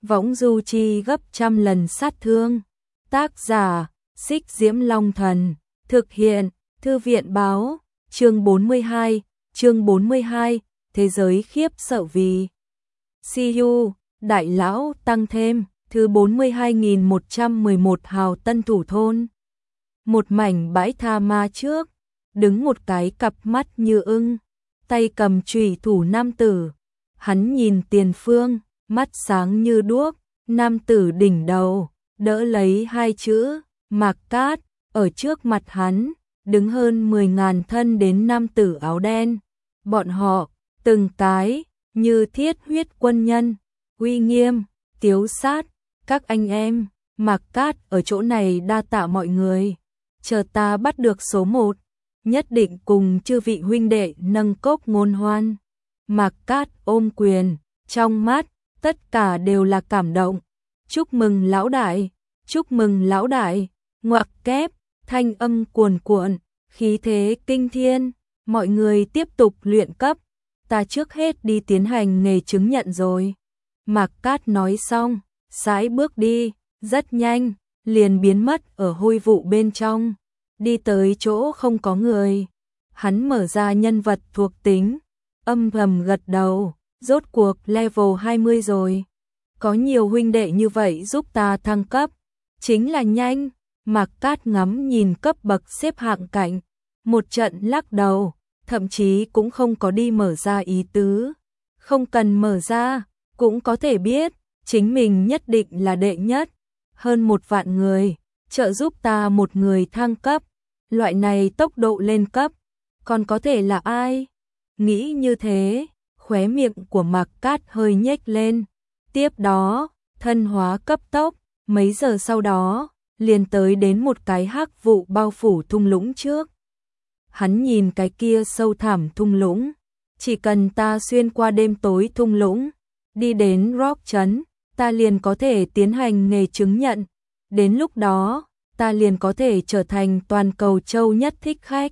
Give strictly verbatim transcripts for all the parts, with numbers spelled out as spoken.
võng du chi gấp trăm lần sát thương. Tác giả, Xích Diễm Long Thần, thực hiện, Thư viện báo, chương bốn mươi hai, chương bốn mươi hai, thế giới khiếp sợ vì See you, đại lão tăng thêm, thứ bốn mươi hai nghìn một trăm mười một hào tân thủ thôn. Một mảnh bãi tha ma trước, đứng một cái cặp mắt như ưng, tay cầm chùy thủ nam tử. Hắn nhìn tiền phương, mắt sáng như đuốc, nam tử đỉnh đầu, đỡ lấy hai chữ, Mạc Cát, ở trước mặt hắn, đứng hơn mười ngàn thân đến nam tử áo đen. Bọn họ, từng cái, như thiết huyết quân nhân, uy nghiêm, tiếu sát, các anh em, Mạc Cát ở chỗ này đa tạ mọi người, chờ ta bắt được số một, nhất định cùng chư vị huynh đệ nâng cốc ngôn hoan. Mạc Cát ôm quyền, trong mắt, tất cả đều là cảm động. Chúc mừng lão đại, chúc mừng lão đại, ngoặc kép, thanh âm cuồn cuộn, khí thế kinh thiên, mọi người tiếp tục luyện cấp, ta trước hết đi tiến hành nghề chứng nhận rồi. Mạc Cát nói xong, sải bước đi, rất nhanh, liền biến mất ở hôi vụ bên trong, đi tới chỗ không có người. Hắn mở ra nhân vật thuộc tính, âm thầm gật đầu, rốt cuộc level hai mươi rồi. Có nhiều huynh đệ như vậy giúp ta thăng cấp, chính là nhanh. Mạc Cát ngắm nhìn cấp bậc xếp hạng cạnh, một trận lắc đầu, thậm chí cũng không có đi mở ra ý tứ. Không cần mở ra, cũng có thể biết, chính mình nhất định là đệ nhất. Hơn một vạn người, trợ giúp ta một người thăng cấp, loại này tốc độ lên cấp, còn có thể là ai? Nghĩ như thế, khóe miệng của Mạc Cát hơi nhếch lên. Tiếp đó, thân hóa cấp tốc, mấy giờ sau đó, liền tới đến một cái hắc vụ bao phủ thung lũng trước. Hắn nhìn cái kia sâu thẳm thung lũng, chỉ cần ta xuyên qua đêm tối thung lũng, đi đến Rock trấn, ta liền có thể tiến hành nghề chứng nhận. Đến lúc đó, ta liền có thể trở thành toàn cầu châu nhất thích khách.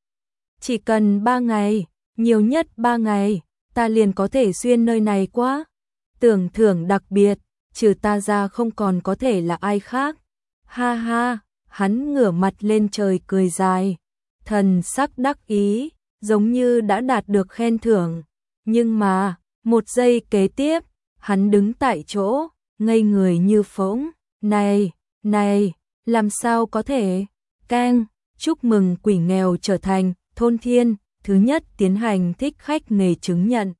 Chỉ cần ba ngày, nhiều nhất ba ngày, ta liền có thể xuyên nơi này qua. Tưởng thưởng đặc biệt, trừ ta ra không còn có thể là ai khác. Ha ha, hắn ngửa mặt lên trời cười dài, thần sắc đắc ý, giống như đã đạt được khen thưởng. Nhưng mà, một giây kế tiếp, hắn đứng tại chỗ, ngây người như phỗng. Này, này, làm sao có thể? Keng, chúc mừng quỷ nghèo trở thành thôn thiên, thứ nhất tiến hành thích khách nghề chứng nhận.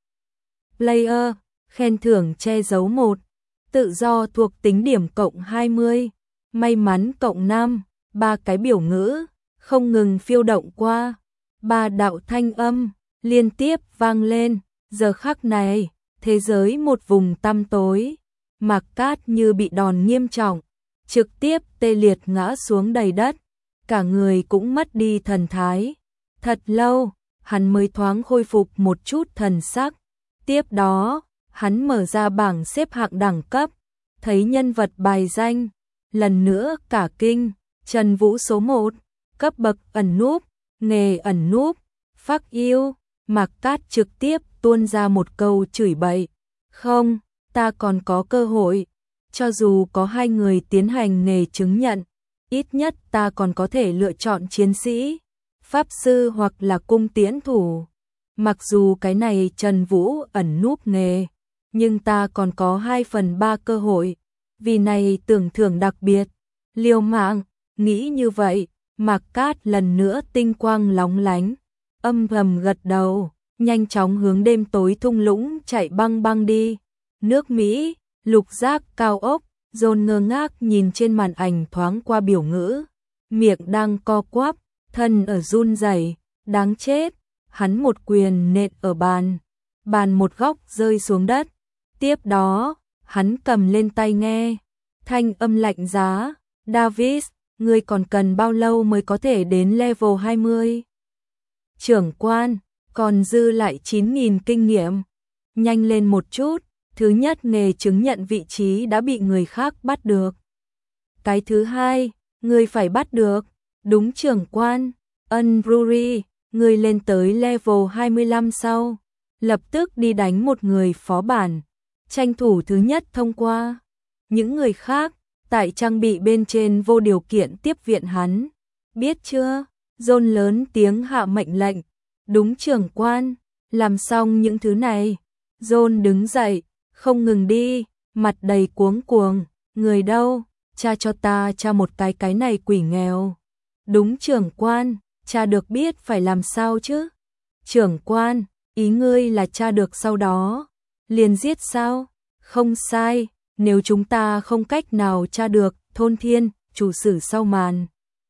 Player, khen thưởng che giấu một, tự do thuộc tính điểm cộng hai mươi, may mắn cộng năm, ba cái biểu ngữ, không ngừng phiêu động qua. Ba đạo thanh âm, liên tiếp vang lên, giờ khắc này, thế giới một vùng tăm tối. Mạc Cát như bị đòn nghiêm trọng, trực tiếp tê liệt ngã xuống đầy đất, cả người cũng mất đi thần thái. Thật lâu, hắn mới thoáng khôi phục một chút thần sắc. Tiếp đó, hắn mở ra bảng xếp hạng đẳng cấp, thấy nhân vật bài danh, lần nữa cả kinh. Trần Vũ số một, cấp bậc ẩn núp, nghề ẩn núp, fuck you. Mạc Cát trực tiếp tuôn ra một câu chửi bậy. Không, ta còn có cơ hội. Cho dù có hai người tiến hành nghề chứng nhận, ít nhất ta còn có thể lựa chọn chiến sĩ, pháp sư hoặc là cung tiễn thủ. Mặc dù cái này Trần Vũ ẩn núp nghề, nhưng ta còn có hai phần ba cơ hội. Vì này tưởng thưởng đặc biệt, liều mạng, nghĩ như vậy, Mạc Cát lần nữa tinh quang lóng lánh, âm thầm gật đầu, nhanh chóng hướng đêm tối thung lũng chạy băng băng đi. Nước Mỹ, lục giác cao ốc, John ngơ ngác nhìn trên màn ảnh thoáng qua biểu ngữ, miệng đang co quắp, thân ở run rẩy, đáng chết. Hắn một quyền nện ở bàn, bàn một góc rơi xuống đất. Tiếp đó, hắn cầm lên tai nghe, thanh âm lạnh giá, Davis, ngươi còn cần bao lâu mới có thể đến level hai mươi? Trưởng quan, còn dư lại chín nghìn kinh nghiệm. Nhanh lên một chút, thứ nhất nghề chứng nhận vị trí đã bị người khác bắt được. Cái thứ hai, ngươi phải bắt được, đúng trưởng quan, ân Ruri, ngươi lên tới level hai mươi lăm sau, lập tức đi đánh một người phó bản. tranh thủ thứ nhất thông qua. Những người khác, tại trang bị bên trên vô điều kiện tiếp viện hắn. Biết chưa? John lớn tiếng hạ mệnh lệnh. Đúng trưởng quan, làm xong những thứ này. John đứng dậy, không ngừng đi, mặt đầy cuống cuồng. Người đâu? Cha cho ta cha một cái cái này quỷ nghèo. Đúng trưởng quan, cha được biết phải làm sao chứ? Trưởng quan, ý ngươi là cha được sau đó liền giết sao? Không sai, nếu chúng ta không cách nào tra được, Thôn Thiên, chủ sử sau màn.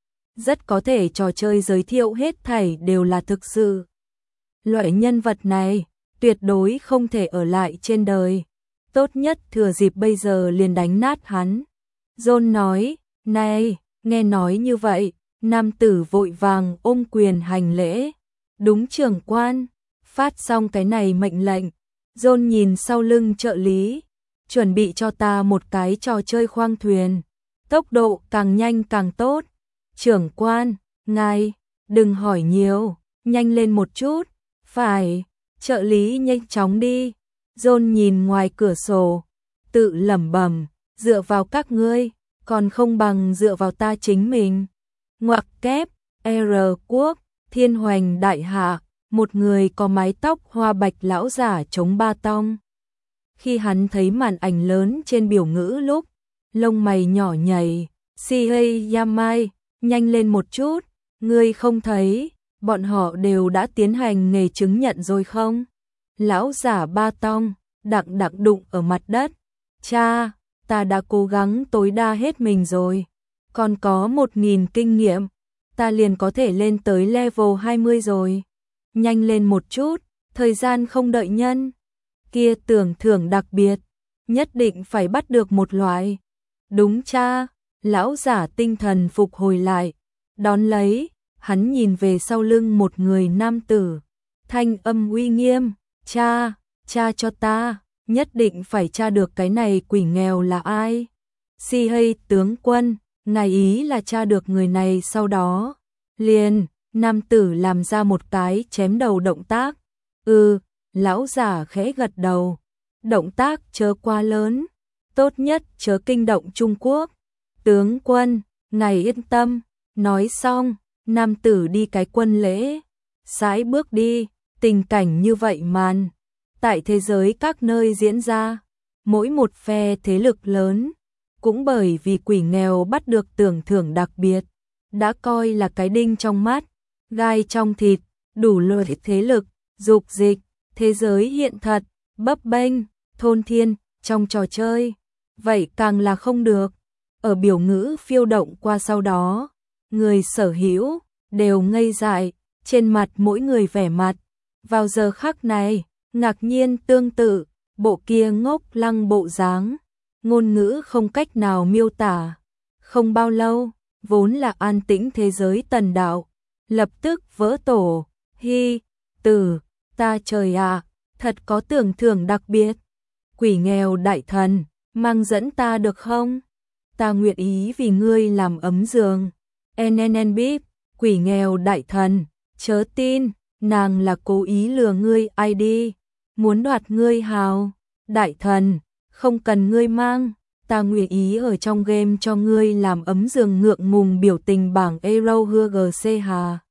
Rất có thể trò chơi giới thiệu hết thảy đều là thực sự. Loại nhân vật này, tuyệt đối không thể ở lại trên đời. Tốt nhất thừa dịp bây giờ liền đánh nát hắn. John nói, này, nghe nói như vậy, nam tử vội vàng ôm quyền hành lễ. Đúng trưởng quan, phát xong cái này mệnh lệnh. John nhìn sau lưng trợ lý, chuẩn bị cho ta một cái trò chơi khoang thuyền. Tốc độ càng nhanh càng tốt. Trưởng quan, ngài, đừng hỏi nhiều, nhanh lên một chút. Phải, trợ lý nhanh chóng đi. John nhìn ngoài cửa sổ, tự lẩm bẩm, dựa vào các ngươi, còn không bằng dựa vào ta chính mình. Ngoặc kép, R quốc, Thiên Hoành đại hạ, một người có mái tóc hoa bạch lão giả chống ba tong. Khi hắn thấy màn ảnh lớn trên biểu ngữ lúc, lông mày nhỏ nhảy, Si Yamai, nhanh lên một chút, ngươi không thấy, bọn họ đều đã tiến hành nghề chứng nhận rồi không? Lão giả ba tong, đặng đặng đụng ở mặt đất. Cha, ta đã cố gắng tối đa hết mình rồi, còn có một nghìn kinh nghiệm, ta liền có thể lên tới level hai mươi rồi. Nhanh lên một chút, thời gian không đợi nhân. Kia tưởng thưởng đặc biệt, nhất định phải bắt được một loại. Đúng cha, lão giả tinh thần phục hồi lại, đón lấy, hắn nhìn về sau lưng một người nam tử. Thanh âm uy nghiêm, cha, cha cho ta, nhất định phải tra được cái này quỷ nghèo là ai. Si hay tướng quân, ngài ý là tra được người này sau đó. Liền, nam tử làm ra một cái chém đầu động tác. Ừ, lão giả khẽ gật đầu. Động tác chớ quá lớn, tốt nhất chớ kinh động Trung Quốc. Tướng quân, ngài yên tâm. Nói xong, nam tử đi cái quân lễ, sải bước đi. Tình cảnh như vậy màn tại thế giới các nơi diễn ra, mỗi một phe thế lực lớn, cũng bởi vì quỷ nghèo bắt được tưởng thưởng đặc biệt, đã coi là cái đinh trong mắt, gai trong thịt, đủ loại thế lực, dục dịch, thế giới hiện thật, bấp bênh, Thôn Thiên, trong trò chơi, vậy càng là không được. Ở biểu ngữ phiêu động qua sau đó, người sở hữu đều ngây dại, trên mặt mỗi người vẻ mặt. Vào giờ khắc này, ngạc nhiên tương tự, bộ kia ngốc lăng bộ dáng, ngôn ngữ không cách nào miêu tả. Không bao lâu, vốn là an tĩnh thế giới tần đạo, lập tức vỡ tổ. Hi, tử, ta trời ạ, thật có tưởng thưởng đặc biệt. Quỷ nghèo đại thần, mang dẫn ta được không? Ta nguyện ý vì ngươi làm ấm giường. en en en bíp, quỷ nghèo đại thần, chớ tin, nàng là cố ý lừa ngươi ai đi, muốn đoạt ngươi hào. Đại thần, không cần ngươi mang, ta nguyện ý ở trong game cho ngươi làm ấm giường. Ngượng ngùng biểu tình bảng Euro hưa gc hà.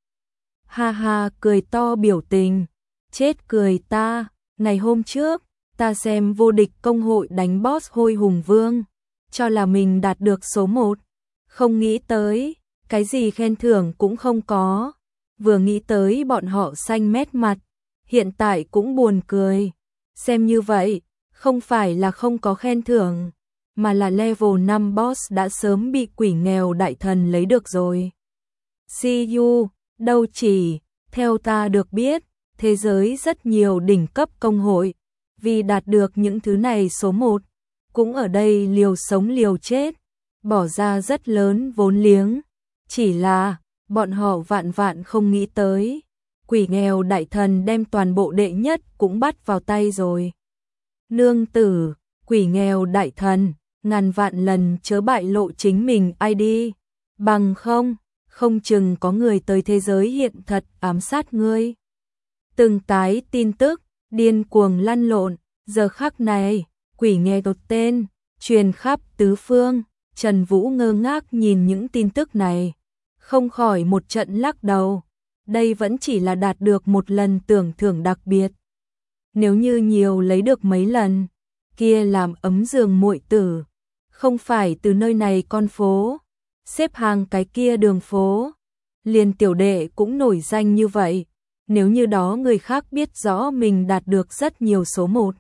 Ha ha, cười to biểu tình, chết cười ta. Ngày hôm trước, ta xem vô địch công hội đánh boss Hôi Hùng Vương, cho là mình đạt được số một, không nghĩ tới, cái gì khen thưởng cũng không có. Vừa nghĩ tới bọn họ xanh mét mặt, hiện tại cũng buồn cười. Xem như vậy, không phải là không có khen thưởng, mà là level năm boss đã sớm bị quỷ nghèo đại thần lấy được rồi. See you, đâu chỉ, theo ta được biết, thế giới rất nhiều đỉnh cấp công hội, vì đạt được những thứ này số một, cũng ở đây liều sống liều chết, bỏ ra rất lớn vốn liếng. Chỉ là, bọn họ vạn vạn không nghĩ tới, quỷ nghèo đại thần đem toàn bộ đệ nhất cũng bắt vào tay rồi. Nương tử, quỷ nghèo đại thần, ngàn vạn lần chớ bại lộ chính mình ai đi, bằng không, không chừng có người tới thế giới hiện thật ám sát ngươi. Từng cái tin tức, điên cuồng lăn lộn, giờ khắc này, Quỷ nghe đột tên, truyền khắp tứ phương, Trần Vũ ngơ ngác nhìn những tin tức này, không khỏi một trận lắc đầu. Đây vẫn chỉ là đạt được một lần tưởng thưởng đặc biệt. Nếu như nhiều lấy được mấy lần, kia làm ấm giường muội tử, không phải từ nơi này con phố, xếp hàng cái kia đường phố, liền tiểu đệ cũng nổi danh như vậy. Nếu như đó người khác biết rõ mình đạt được rất nhiều số một.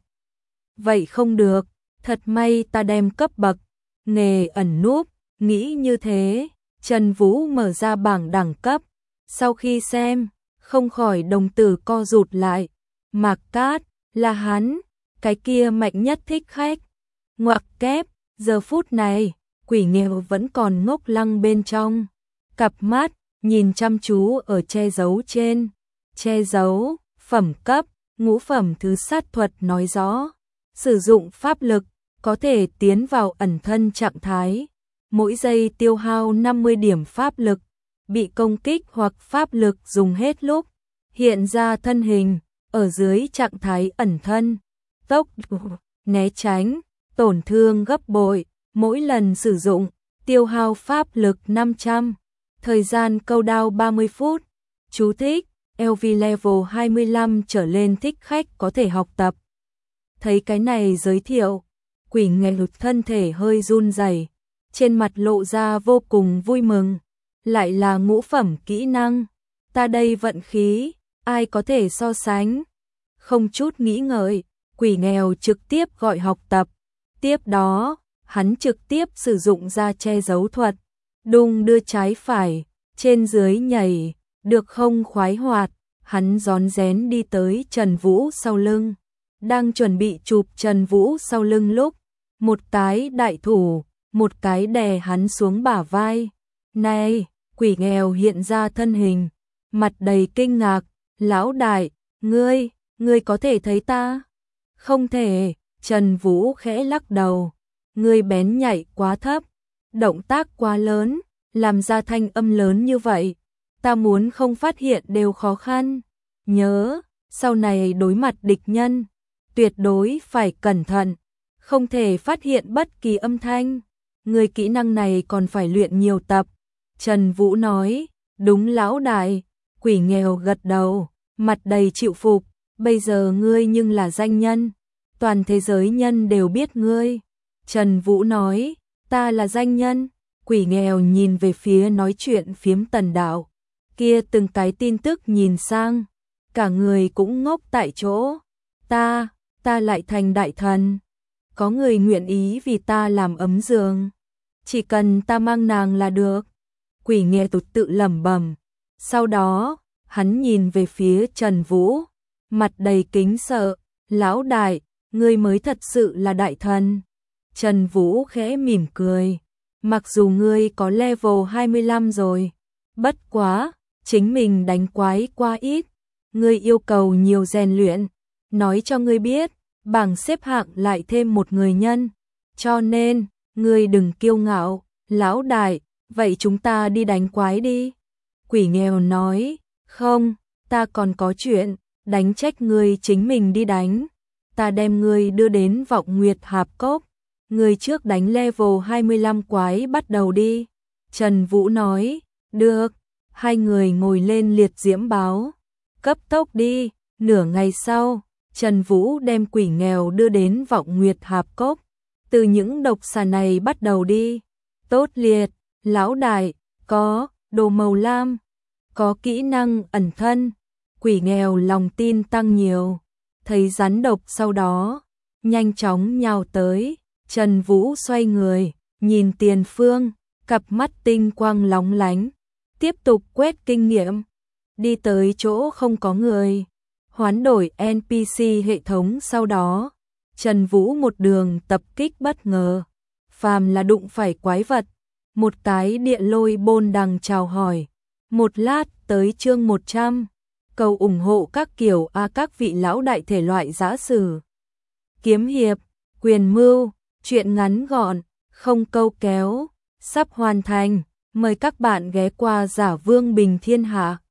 Vậy không được, thật may ta đem cấp bậc, nghề ẩn núp, nghĩ như thế, Trần Vũ mở ra bảng đẳng cấp, sau khi xem, không khỏi đồng tử co rụt lại, Mạc Cát, là hắn, cái kia mạnh nhất thích khách, ngoặc kép, giờ phút này, quỷ nghèo vẫn còn ngốc lăng bên trong, cặp mắt, nhìn chăm chú ở che giấu trên, che giấu, phẩm cấp, ngũ phẩm thứ sát thuật nói rõ, sử dụng pháp lực, có thể tiến vào ẩn thân trạng thái, mỗi giây tiêu hao năm mươi điểm pháp lực, bị công kích hoặc pháp lực dùng hết lúc, hiện ra thân hình, ở dưới trạng thái ẩn thân, tốc độ, né tránh, tổn thương gấp bội, mỗi lần sử dụng, tiêu hao pháp lực năm trăm, thời gian câu đao ba mươi phút, chú thích, lờ vê level hai mươi lăm trở lên thích khách có thể học tập. Thấy cái này giới thiệu, quỷ nghèo thân thể hơi run rẩy, trên mặt lộ ra vô cùng vui mừng, lại là ngũ phẩm kỹ năng, ta đây vận khí, ai có thể so sánh. Không chút nghĩ ngợi, quỷ nghèo trực tiếp gọi học tập, tiếp đó, hắn trực tiếp sử dụng ra che giấu thuật, đung đưa trái phải, trên dưới nhảy, được không khoái hoạt, hắn rón rén đi tới Trần Vũ sau lưng, đang chuẩn bị chụp Trần Vũ sau lưng lúc, một cái đại thủ, một cái đè hắn xuống bả vai. Này, quỷ nghèo hiện ra thân hình, mặt đầy kinh ngạc, lão đại, ngươi, ngươi có thể thấy ta? Không thể, Trần Vũ khẽ lắc đầu, ngươi bén nhạy quá thấp, động tác quá lớn, làm ra thanh âm lớn như vậy, ta muốn không phát hiện đều khó khăn. Nhớ, sau này đối mặt địch nhân, tuyệt đối phải cẩn thận, không thể phát hiện bất kỳ âm thanh. Người kỹ năng này còn phải luyện nhiều tập. Trần Vũ nói, đúng lão đại, quỷ nghèo gật đầu, mặt đầy chịu phục, bây giờ ngươi nhưng là danh nhân, toàn thế giới nhân đều biết ngươi. Trần Vũ nói, ta là danh nhân, quỷ nghèo nhìn về phía nói chuyện phiếm Tần Đạo, kia từng cái tin tức nhìn sang, cả người cũng ngốc tại chỗ, ta, ta lại thành đại thần, có người nguyện ý vì ta làm ấm giường, chỉ cần ta mang nàng là được. Quỷ nghèo tụt tự lẩm bẩm, sau đó, hắn nhìn về phía Trần Vũ, mặt đầy kính sợ, lão đại, ngươi mới thật sự là đại thần. Trần Vũ khẽ mỉm cười, mặc dù ngươi có level hai mươi lăm rồi, bất quá, chính mình đánh quái quá ít, ngươi yêu cầu nhiều rèn luyện, nói cho ngươi biết, bảng xếp hạng lại thêm một người nhân, cho nên, ngươi đừng kiêu ngạo, lão đại, vậy chúng ta đi đánh quái đi. Quỷ nghèo nói, không, ta còn có chuyện, đánh trách ngươi chính mình đi đánh, ta đem ngươi đưa đến Vọng Nguyệt Hạp Cốc, ngươi trước đánh level hai mươi lăm quái bắt đầu đi. Trần Vũ nói, được, hai người ngồi lên liệt diễm báo, cấp tốc đi, nửa ngày sau, Trần Vũ đem quỷ nghèo đưa đến Vọng Nguyệt Hạp Cốc, từ những độc xà này bắt đầu đi. Tốt liệt, lão đại, có, đồ màu lam, có kỹ năng ẩn thân, quỷ nghèo lòng tin tăng nhiều, thấy rắn độc sau đó, nhanh chóng nhào tới, Trần Vũ xoay người, nhìn tiền phương, cặp mắt tinh quang lóng lánh, tiếp tục quét kinh nghiệm, đi tới chỗ không có người, hoán đổi en pê xê hệ thống sau đó, Trần Vũ một đường tập kích bất ngờ, phàm là đụng phải quái vật, một cái địa lôi bôn đằng chào hỏi, một lát tới chương một trăm, cầu ủng hộ các kiểu a các vị lão đại thể loại giã sử, kiếm hiệp, quyền mưu, truyện ngắn gọn, không câu kéo, sắp hoàn thành, mời các bạn ghé qua Giả Vương Bình Thiên Hạ.